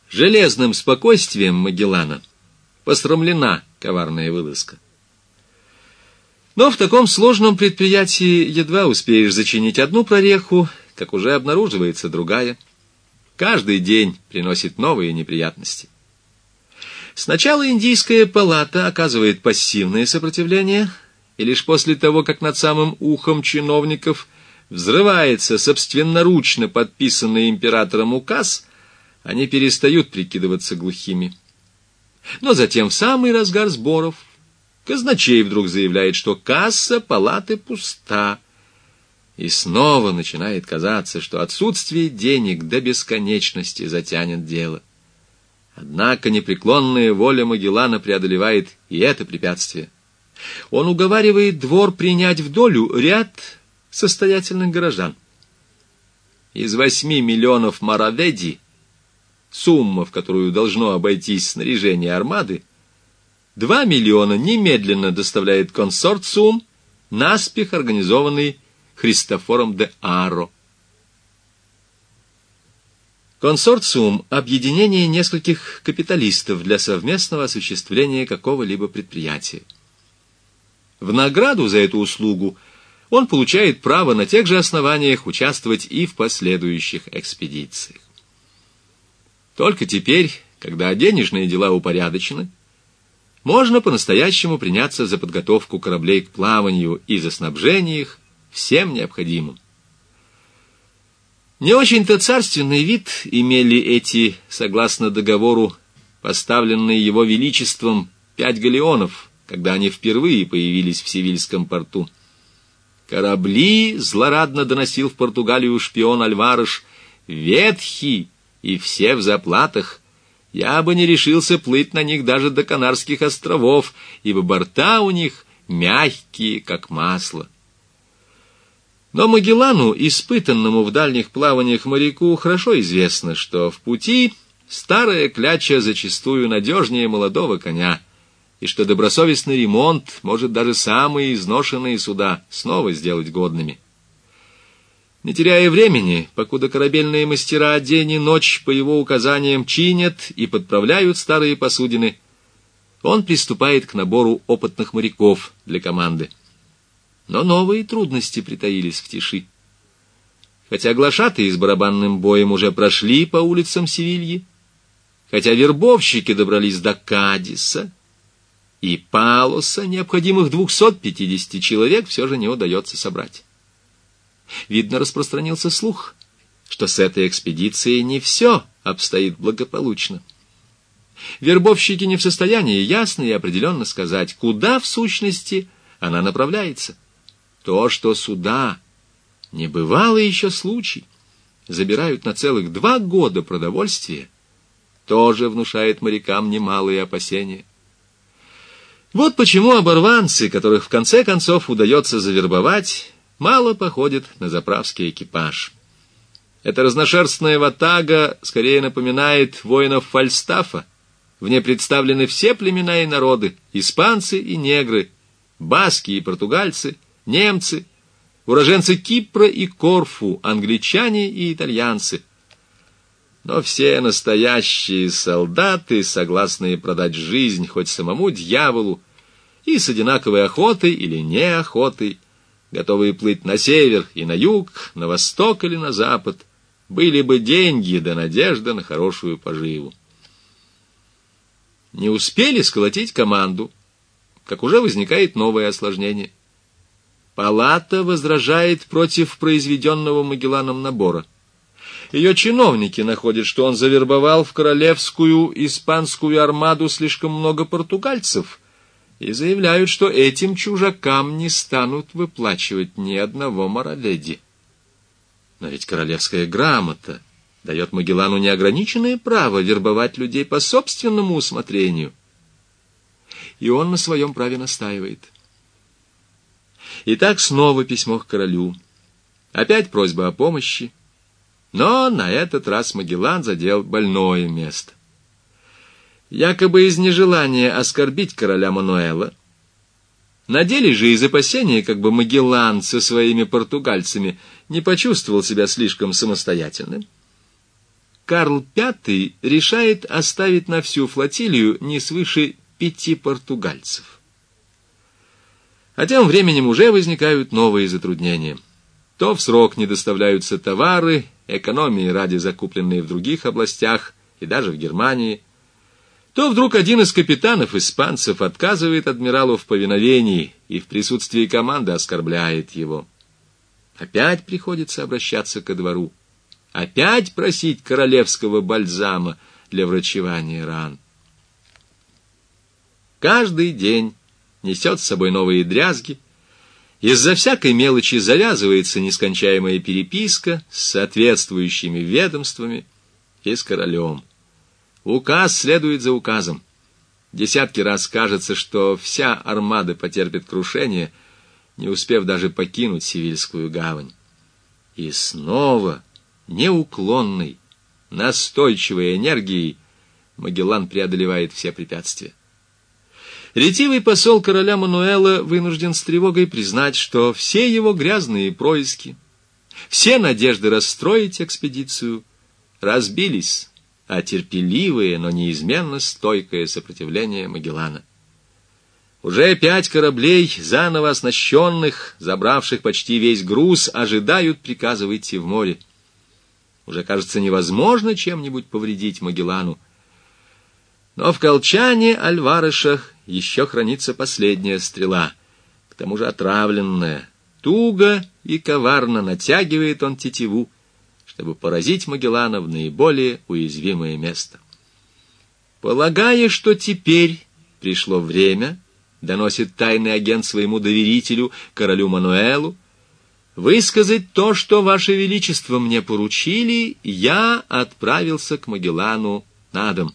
Железным спокойствием Магеллана посрамлена коварная вылазка. Но в таком сложном предприятии едва успеешь зачинить одну прореху, как уже обнаруживается другая. Каждый день приносит новые неприятности. Сначала Индийская палата оказывает пассивное сопротивление, и лишь после того, как над самым ухом чиновников взрывается собственноручно подписанный императором указ, они перестают прикидываться глухими. Но затем в самый разгар сборов казначей вдруг заявляет, что касса палаты пуста, и снова начинает казаться, что отсутствие денег до бесконечности затянет дело. Однако непреклонная воля Магеллана преодолевает и это препятствие. Он уговаривает двор принять в долю ряд состоятельных горожан. Из 8 миллионов мараведи, сумма, в которую должно обойтись снаряжение армады, 2 миллиона немедленно доставляет консорциум, наспех организованный Христофором де Аро. Консорциум – объединение нескольких капиталистов для совместного осуществления какого-либо предприятия. В награду за эту услугу он получает право на тех же основаниях участвовать и в последующих экспедициях. Только теперь, когда денежные дела упорядочены, можно по-настоящему приняться за подготовку кораблей к плаванию и за снабжение их всем необходимым. Не очень-то царственный вид имели эти, согласно договору, поставленные его величеством 5 галеонов, когда они впервые появились в Севильском порту. Корабли, злорадно доносил в Португалию шпион Альвареш, ветхи и все в заплатах. Я бы не решился плыть на них даже до Канарских островов, ибо борта у них мягкие, как масло. Но Магеллану, испытанному в дальних плаваниях моряку, хорошо известно, что в пути старая кляча зачастую надежнее молодого коня, и что добросовестный ремонт может даже самые изношенные суда снова сделать годными. Не теряя времени, покуда корабельные мастера день и ночь по его указаниям чинят и подправляют старые посудины, он приступает к набору опытных моряков для команды. Но новые трудности притаились в тиши. Хотя глашатые с барабанным боем уже прошли по улицам Севильи, хотя вербовщики добрались до Кадиса, и Палоса необходимых 250 человек все же не удается собрать. Видно, распространился слух, что с этой экспедицией не все обстоит благополучно. Вербовщики не в состоянии ясно и определенно сказать, куда в сущности она направляется. То, что суда, небывалый еще случай, забирают на целых 2 года продовольствия, тоже внушает морякам немалые опасения. Вот почему оборванцы, которых в конце концов удается завербовать, мало походят на заправский экипаж. Эта разношерстная ватага скорее напоминает воинов Фальстафа. В ней представлены все племена и народы, испанцы и негры, баски и португальцы, немцы, уроженцы Кипра и Корфу, англичане и итальянцы. Но все настоящие солдаты, согласные продать жизнь хоть самому дьяволу, и с одинаковой охотой или неохотой, готовые плыть на север и на юг, на восток или на запад, были бы деньги да надежда на хорошую поживу. Не успели сколотить команду, как уже возникает новое осложнение. Палата возражает против произведенного Магелланом набора. Ее чиновники находят, что он завербовал в королевскую испанскую армаду слишком много португальцев, и заявляют, что этим чужакам не станут выплачивать ни одного мараведи. Но ведь королевская грамота дает Магеллану неограниченное право вербовать людей по собственному усмотрению. И он на своем праве настаивает. Итак, снова письмо к королю. Опять просьба о помощи. Но на этот раз Магеллан задел больное место. Якобы из нежелания оскорбить короля Мануэла, на деле же из опасения, как бы Магеллан со своими португальцами не почувствовал себя слишком самостоятельным, Карл V решает оставить на всю флотилию не свыше 5 португальцев. А тем временем уже возникают новые затруднения. То в срок не доставляются товары, экономии ради закупленные в других областях и даже в Германии, то вдруг один из капитанов испанцев отказывает адмиралу в повиновении и в присутствии команды оскорбляет его. Опять приходится обращаться ко двору, опять просить королевского бальзама для врачевания ран. Каждый день несет с собой новые дрязги, из-за всякой мелочи завязывается нескончаемая переписка с соответствующими ведомствами и с королем. Указ следует за указом. Десятки раз кажется, что вся армада потерпит крушение, не успев даже покинуть Севильскую гавань. И снова неуклонной, настойчивой энергией Магеллан преодолевает все препятствия. Ретивый посол короля Мануэла вынужден с тревогой признать, что все его грязные происки, все надежды расстроить экспедицию разбились о терпеливое, но неизменно стойкое сопротивление Магеллана. Уже 5 кораблей, заново оснащенных, забравших почти весь груз, ожидают приказа выйти в море. Уже кажется невозможно чем-нибудь повредить Магеллану. Но в колчане Альвареша еще хранится последняя стрела, к тому же отравленная. Туго и коварно натягивает он тетиву, чтобы поразить Магеллана в наиболее уязвимое место. Полагая, что теперь пришло время, доносит тайный агент своему доверителю, королю Мануэлу, высказать то, что Ваше Величество мне поручили, я отправился к Магеллану на дом.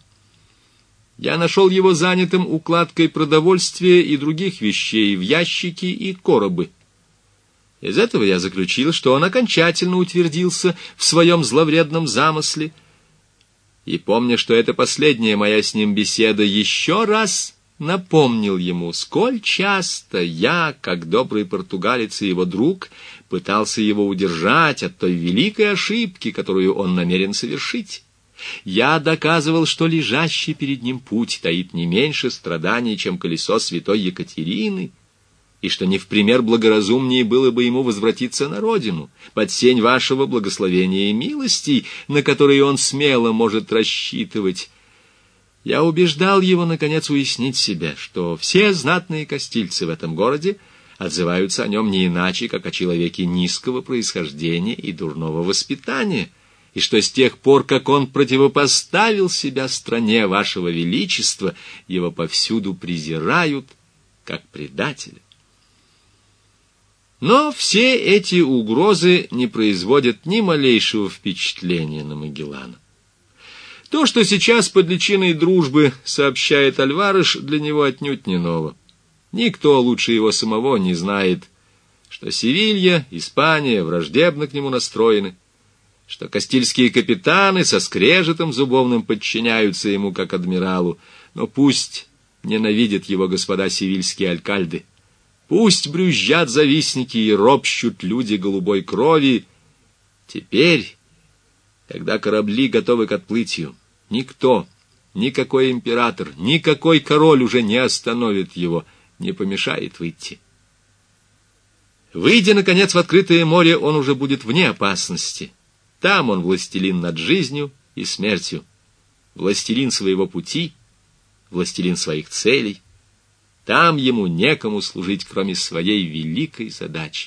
Я нашел его занятым укладкой продовольствия и других вещей в ящики и коробы. Из этого я заключил, что он окончательно утвердился в своем зловредном замысле. И помня, что это последняя моя с ним беседа, еще раз напомнил ему, сколь часто я, как добрый португалец и его друг, пытался его удержать от той великой ошибки, которую он намерен совершить. Я доказывал, что лежащий перед ним путь таит не меньше страданий, чем колесо святой Екатерины, и что не в пример благоразумнее было бы ему возвратиться на родину, под сень вашего благословения и милостей, на которые он смело может рассчитывать. Я убеждал его, наконец, уяснить себе, что все знатные кастильцы в этом городе отзываются о нем не иначе, как о человеке низкого происхождения и дурного воспитания, и что с тех пор, как он противопоставил себя стране вашего величества, его повсюду презирают, как предателя. Но все эти угрозы не производят ни малейшего впечатления на Магеллана. То, что сейчас под личиной дружбы сообщает Альвареш, для него отнюдь не ново. Никто лучше его самого не знает, что Севилья, Испания враждебно к нему настроены, что кастильские капитаны со скрежетом зубовным подчиняются ему как адмиралу, но пусть ненавидят его господа севильские алькальды, пусть брюзжат завистники и ропщут люди голубой крови. Теперь, когда корабли готовы к отплытию, никто, никакой император, никакой король уже не остановит его, не помешает выйти. Выйдя, наконец, в открытое море, он уже будет вне опасности. Там он властелин над жизнью и смертью, властелин своего пути, властелин своих целей. Там ему некому служить, кроме своей великой задачи.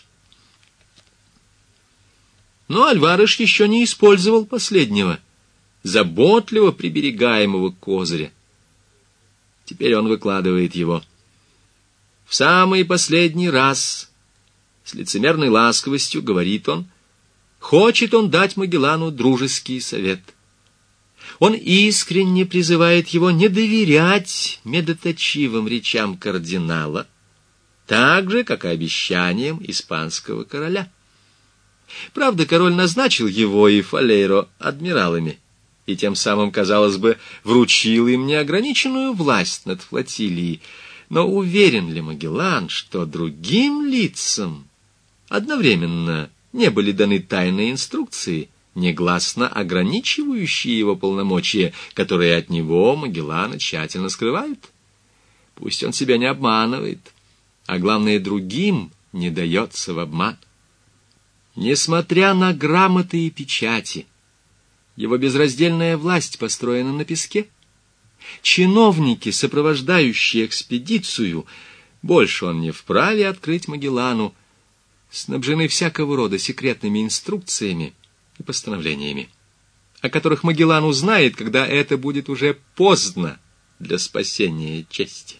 Но Альвареш еще не использовал последнего, заботливо приберегаемого козыря. Теперь он выкладывает его. В самый последний раз, с лицемерной ласковостью, говорит он, хочет он дать Магеллану дружеский совет. Он искренне призывает его не доверять медоточивым речам кардинала, так же, как и обещаниям испанского короля. Правда, король назначил его и Фалейро адмиралами, и тем самым, казалось бы, вручил им неограниченную власть над флотилией. Но уверен ли Магеллан, что другим лицам одновременно не были даны тайные инструкции негласно ограничивающие его полномочия, которые от него Магеллана тщательно скрывают. Пусть он себя не обманывает, а главное, другим не дается в обман. Несмотря на грамоты и печати, его безраздельная власть построена на песке. Чиновники, сопровождающие экспедицию, больше он не вправе открыть Магеллану, снабжены всякого рода секретными инструкциями и постановлениями, о которых Магеллан узнает, когда это будет уже поздно для спасения чести.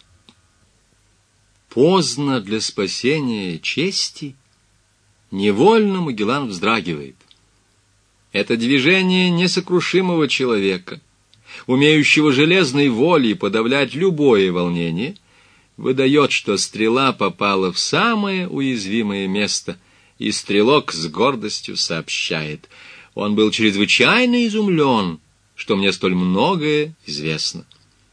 Поздно для спасения чести? Невольно Магеллан вздрагивает. Это движение несокрушимого человека, умеющего железной волей подавлять любое волнение, выдает, что стрела попала в самое уязвимое место, и стрелок с гордостью сообщает: он был чрезвычайно изумлен, что мне столь многое известно.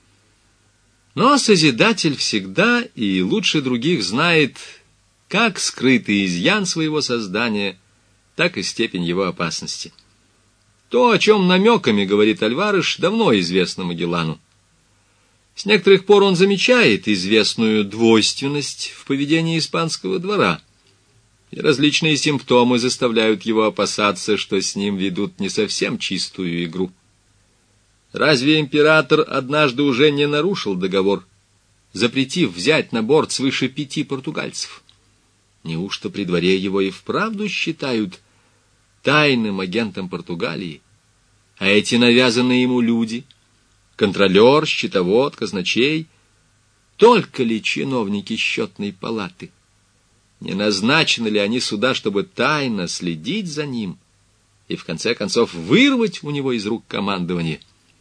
Но Созидатель всегда и лучше других знает как скрытый изъян своего создания, так и степень его опасности. То, о чем намеками говорит Альвареш, давно известно Магеллану. С некоторых пор он замечает известную двойственность в поведении испанского двора, и различные симптомы заставляют его опасаться, что с ним ведут не совсем чистую игру. Разве император однажды уже не нарушил договор, запретив взять на борт свыше 5 португальцев? Неужто при дворе его и вправду считают тайным агентом Португалии? А эти навязанные ему люди, контролер, счетовод, казначей, только ли чиновники счетной палаты? Не назначены ли они сюда, чтобы тайно следить за ним и, в конце концов, вырвать у него из рук командование?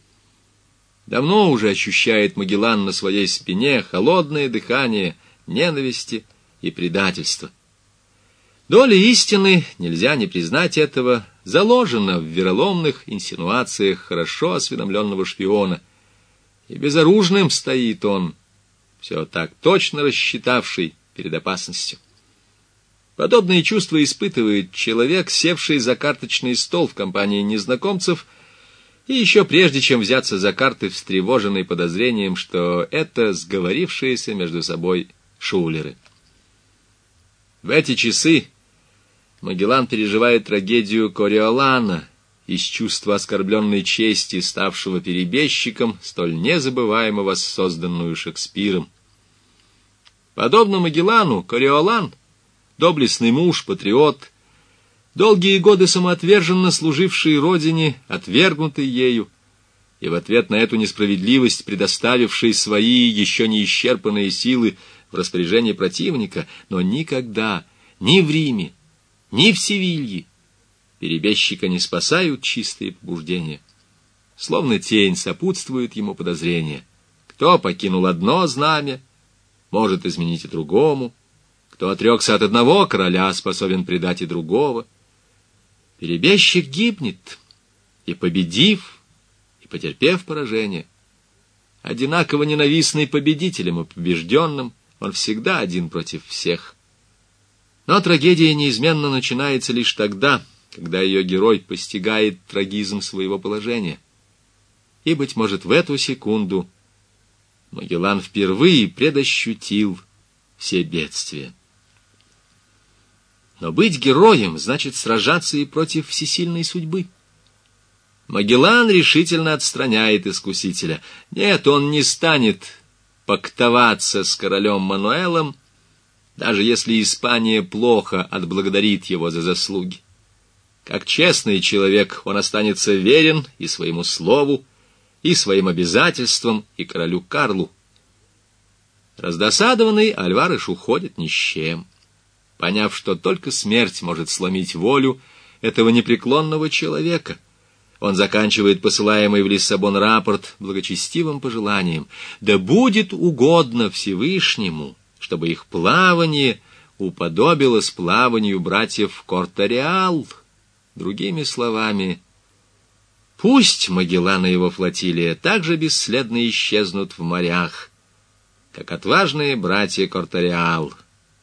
Давно уже ощущает Магеллан на своей спине холодное дыхание ненависти и предательства. Доля истины, нельзя не признать этого, заложена в вероломных инсинуациях хорошо осведомленного шпиона, и безоружным стоит он, все так точно рассчитавший перед опасностью. Подобные чувства испытывает человек, севший за карточный стол в компании незнакомцев, и еще прежде чем взяться за карты, встревоженный подозрением, что это сговорившиеся между собой шулеры. В эти часы Магеллан переживает трагедию Кориолана из чувства оскорбленной чести, ставшего перебежчиком, столь незабываемо воссозданную Шекспиром. Подобно Магеллану, Кориолан, доблестный муж, патриот, долгие годы самоотверженно служивший родине, отвергнутый ею, и в ответ на эту несправедливость предоставивший свои еще не исчерпанные силы в распоряжение противника, но никогда ни в Риме, ни в Севилье перебежчика не спасают чистые побуждения. Словно тень сопутствует ему подозрения. Кто покинул одно знамя, может изменить и другому. Кто отрекся от одного короля, способен предать и другого. Перебежчик гибнет, и победив, и потерпев поражение. Одинаково ненавистный победителям и побежденным, он всегда один против всех. Но трагедия неизменно начинается лишь тогда, когда ее герой постигает трагизм своего положения. И, быть может, в эту секунду Магеллан впервые предощутил все бедствия. Но быть героем значит сражаться и против всесильной судьбы. Магеллан решительно отстраняет искусителя. Нет, он не станет пактоваться с королем Мануэлом, даже если Испания плохо отблагодарит его за заслуги. Как честный человек он останется верен и своему слову, и своим обязательствам, и королю Карлу. Раздосадованный Альвареш уходит ни с чем, поняв, что только смерть может сломить волю этого непреклонного человека. Он заканчивает посылаемый в Лиссабон рапорт благочестивым пожеланием: «Да будет угодно Всевышнему, чтобы их плавание уподобилось плаванию братьев Корта-Реал». Другими словами, пусть Магеллан и его флотилия так же бесследно исчезнут в морях, как отважные братья Корта-Реал,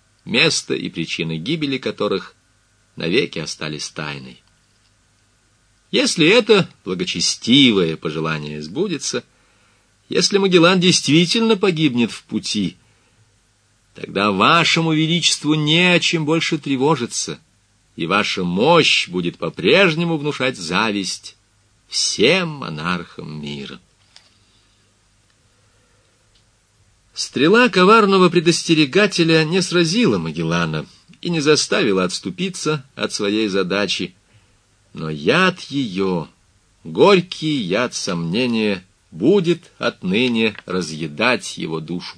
место и причины гибели которых навеки остались тайной. Если это благочестивое пожелание сбудется, если Магеллан действительно погибнет в пути, тогда вашему величеству не о чем больше тревожиться, и ваша мощь будет по-прежнему внушать зависть всем монархам мира. Стрела коварного предостерегателя не сразила Магеллана и не заставила отступиться от своей задачи, но яд ее, горький яд сомнения, будет отныне разъедать его душу.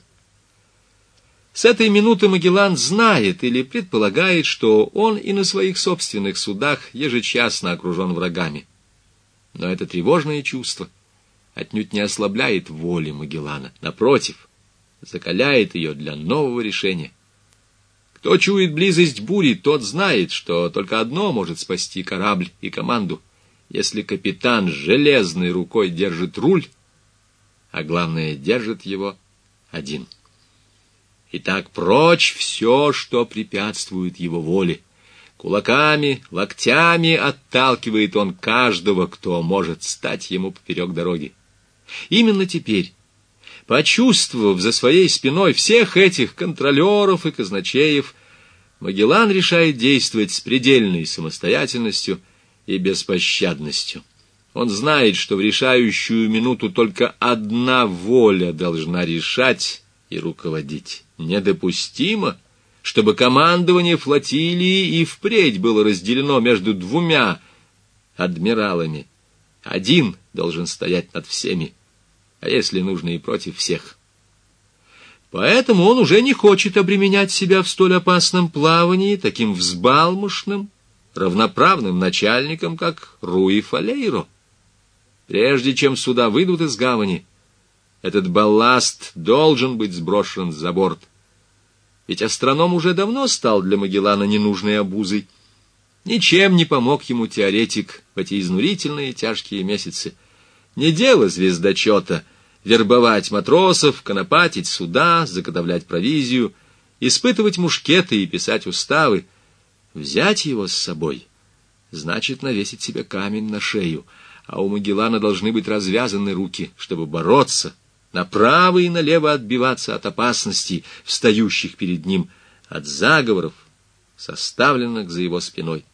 С этой минуты Магеллан знает или предполагает, что он и на своих собственных судах ежечасно окружен врагами. Но это тревожное чувство отнюдь не ослабляет воли Магеллана, напротив, закаляет ее для нового решения. Кто чует близость бури, тот знает, что только одно может спасти корабль и команду, если капитан с железной рукой держит руль, а главное, держит его один. Итак, прочь все, что препятствует его воле. Кулаками, локтями отталкивает он каждого, кто может стать ему поперек дороги. Именно теперь, почувствовав за своей спиной всех этих контролеров и казначеев, Магеллан решает действовать с предельной самостоятельностью и беспощадностью. Он знает, что в решающую минуту только одна воля должна решать и руководить. Недопустимо, чтобы командование флотилии и впредь было разделено между двумя адмиралами. Один должен стоять над всеми, а если нужно, и против всех. Поэтому он уже не хочет обременять себя в столь опасном плавании таким взбалмошным, равноправным начальником, как Руи Фалейро. Прежде чем суда выйдут из гавани, этот балласт должен быть сброшен за борт. Ведь астроном уже давно стал для Магеллана ненужной обузой. Ничем не помог ему теоретик в эти изнурительные тяжкие месяцы. Не дело звездочета вербовать матросов, конопатить суда, заготовлять провизию, испытывать мушкеты и писать уставы. Взять его с собой значит навесить себе камень на шею, а у Магеллана должны быть развязаны руки, чтобы бороться, направо и налево отбиваться от опасностей, встающих перед ним, от заговоров, составленных за его спиной.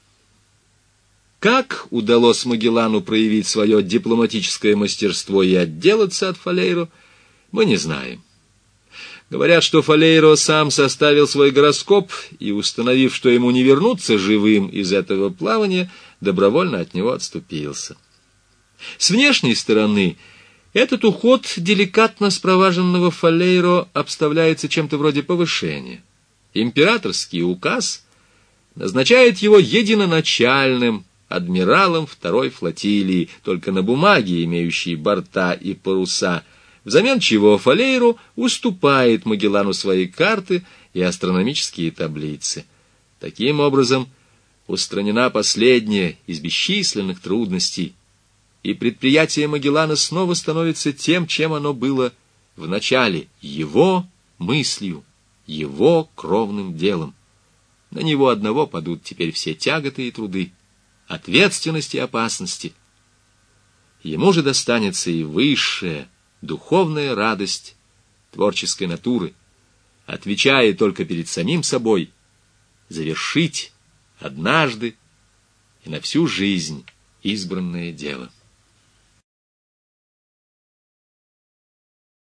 Как удалось Магеллану проявить свое дипломатическое мастерство и отделаться от Фалейро, мы не знаем. Говорят, что Фалейро сам составил свой гороскоп и, установив, что ему не вернуться живым из этого плавания, добровольно от него отступился. С внешней стороны этот уход деликатно спроваженного Фалейро обставляется чем-то вроде повышения. Императорский указ назначает его единоначальным адмиралом второй флотилии, только на бумаге, имеющей борта и паруса, взамен чего Фалейро уступает Магеллану свои карты и астрономические таблицы. Таким образом, устранена последняя из бесчисленных трудностей, и предприятие Магеллана снова становится тем, чем оно было в начале, его мыслью, его кровным делом. На него одного падут теперь все тяготы и труды, ответственности и опасности. Ему же достанется и высшая духовная радость творческой натуры, отвечая только перед самим собой, завершить однажды и на всю жизнь избранное дело.